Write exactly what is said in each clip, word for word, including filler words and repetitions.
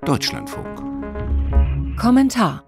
Deutschlandfunk. Kommentar.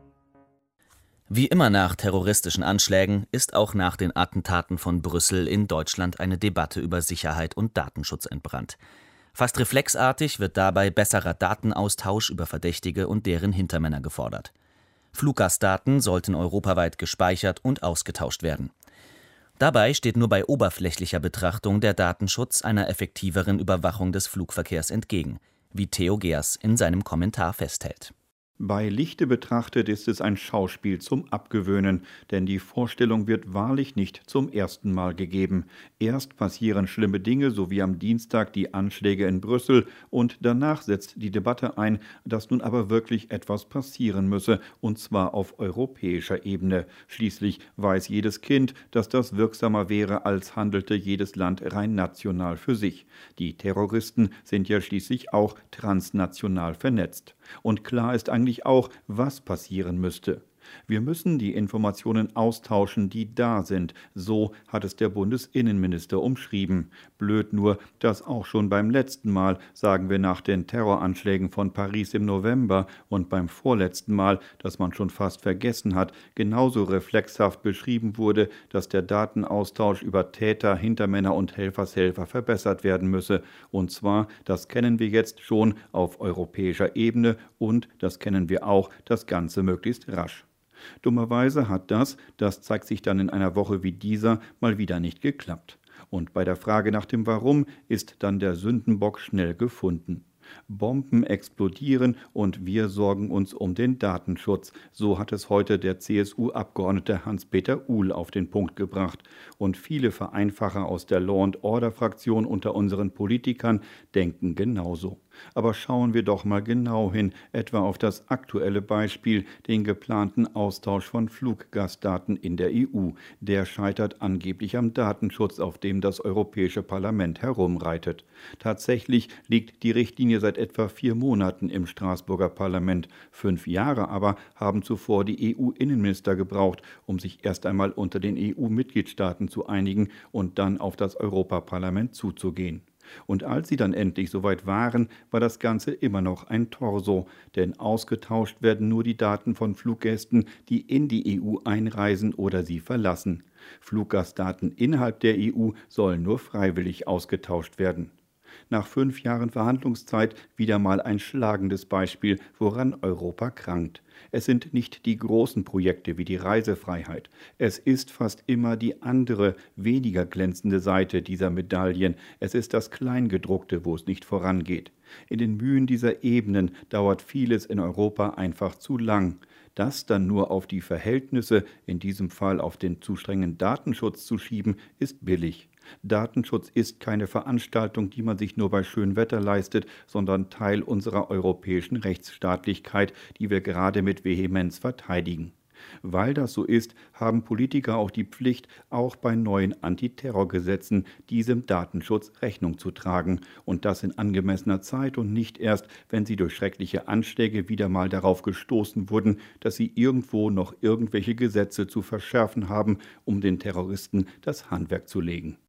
Wie immer nach terroristischen Anschlägen ist auch nach den Attentaten von Brüssel in Deutschland eine Debatte über Sicherheit und Datenschutz entbrannt. Fast reflexartig wird dabei besserer Datenaustausch über Verdächtige und deren Hintermänner gefordert. Fluggastdaten sollten europaweit gespeichert und ausgetauscht werden. Dabei steht nur bei oberflächlicher Betrachtung der Datenschutz einer effektiveren Überwachung des Flugverkehrs entgegen, wie Theo Geers in seinem Kommentar festhält. Bei Lichte betrachtet ist es ein Schauspiel zum Abgewöhnen, denn die Vorstellung wird wahrlich nicht zum ersten Mal gegeben. Erst passieren schlimme Dinge, so wie am Dienstag die Anschläge in Brüssel, und danach setzt die Debatte ein, dass nun aber wirklich etwas passieren müsse, und zwar auf europäischer Ebene. Schließlich weiß jedes Kind, dass das wirksamer wäre, als handelte jedes Land rein national für sich. Die Terroristen sind ja schließlich auch transnational vernetzt. Und klar ist eigentlich auch, was passieren müsste. Wir müssen die Informationen austauschen, die da sind. So hat es der Bundesinnenminister umschrieben. Blöd nur, dass auch schon beim letzten Mal, sagen wir nach den Terroranschlägen von Paris im November und beim vorletzten Mal, das man schon fast vergessen hat, genauso reflexhaft beschrieben wurde, dass der Datenaustausch über Täter, Hintermänner und Helfershelfer verbessert werden müsse. Und zwar, das kennen wir jetzt schon auf europäischer Ebene und das kennen wir auch, das Ganze möglichst rasch. Dummerweise hat das, das zeigt sich dann in einer Woche wie dieser, mal wieder nicht geklappt. Und bei der Frage nach dem Warum ist dann der Sündenbock schnell gefunden. Bomben explodieren und wir sorgen uns um den Datenschutz. So hat es heute der C S U-Abgeordnete Hans-Peter Uhl auf den Punkt gebracht. Und viele Vereinfacher aus der Law-and-Order-Fraktion unter unseren Politikern denken genauso. Aber schauen wir doch mal genau hin, etwa auf das aktuelle Beispiel, den geplanten Austausch von Fluggastdaten in der E U. Der scheitert angeblich am Datenschutz, auf dem das Europäische Parlament herumreitet. Tatsächlich liegt die Richtlinie seit etwa vier Monaten im Straßburger Parlament. Fünf Jahre aber haben zuvor die E U-Innenminister gebraucht, um sich erst einmal unter den E U-Mitgliedstaaten zu einigen und dann auf das Europaparlament zuzugehen. Und als sie dann endlich soweit waren, war das Ganze immer noch ein Torso, denn ausgetauscht werden nur die Daten von Fluggästen, die in die E U einreisen oder sie verlassen. Fluggastdaten innerhalb der E U sollen nur freiwillig ausgetauscht werden. Nach fünf Jahren Verhandlungszeit wieder mal ein schlagendes Beispiel, woran Europa krankt. Es sind nicht die großen Projekte wie die Reisefreiheit. Es ist fast immer die andere, weniger glänzende Seite dieser Medaillen. Es ist das Kleingedruckte, wo es nicht vorangeht. In den Mühen dieser Ebenen dauert vieles in Europa einfach zu lang. Das dann nur auf die Verhältnisse, in diesem Fall auf den zu strengen Datenschutz zu schieben, ist billig. Datenschutz ist keine Veranstaltung, die man sich nur bei schönem Wetter leistet, sondern Teil unserer europäischen Rechtsstaatlichkeit, die wir gerade mit Vehemenz verteidigen. Weil das so ist, haben Politiker auch die Pflicht, auch bei neuen Antiterrorgesetzen diesem Datenschutz Rechnung zu tragen. Und das in angemessener Zeit und nicht erst, wenn sie durch schreckliche Anschläge wieder mal darauf gestoßen wurden, dass sie irgendwo noch irgendwelche Gesetze zu verschärfen haben, um den Terroristen das Handwerk zu legen.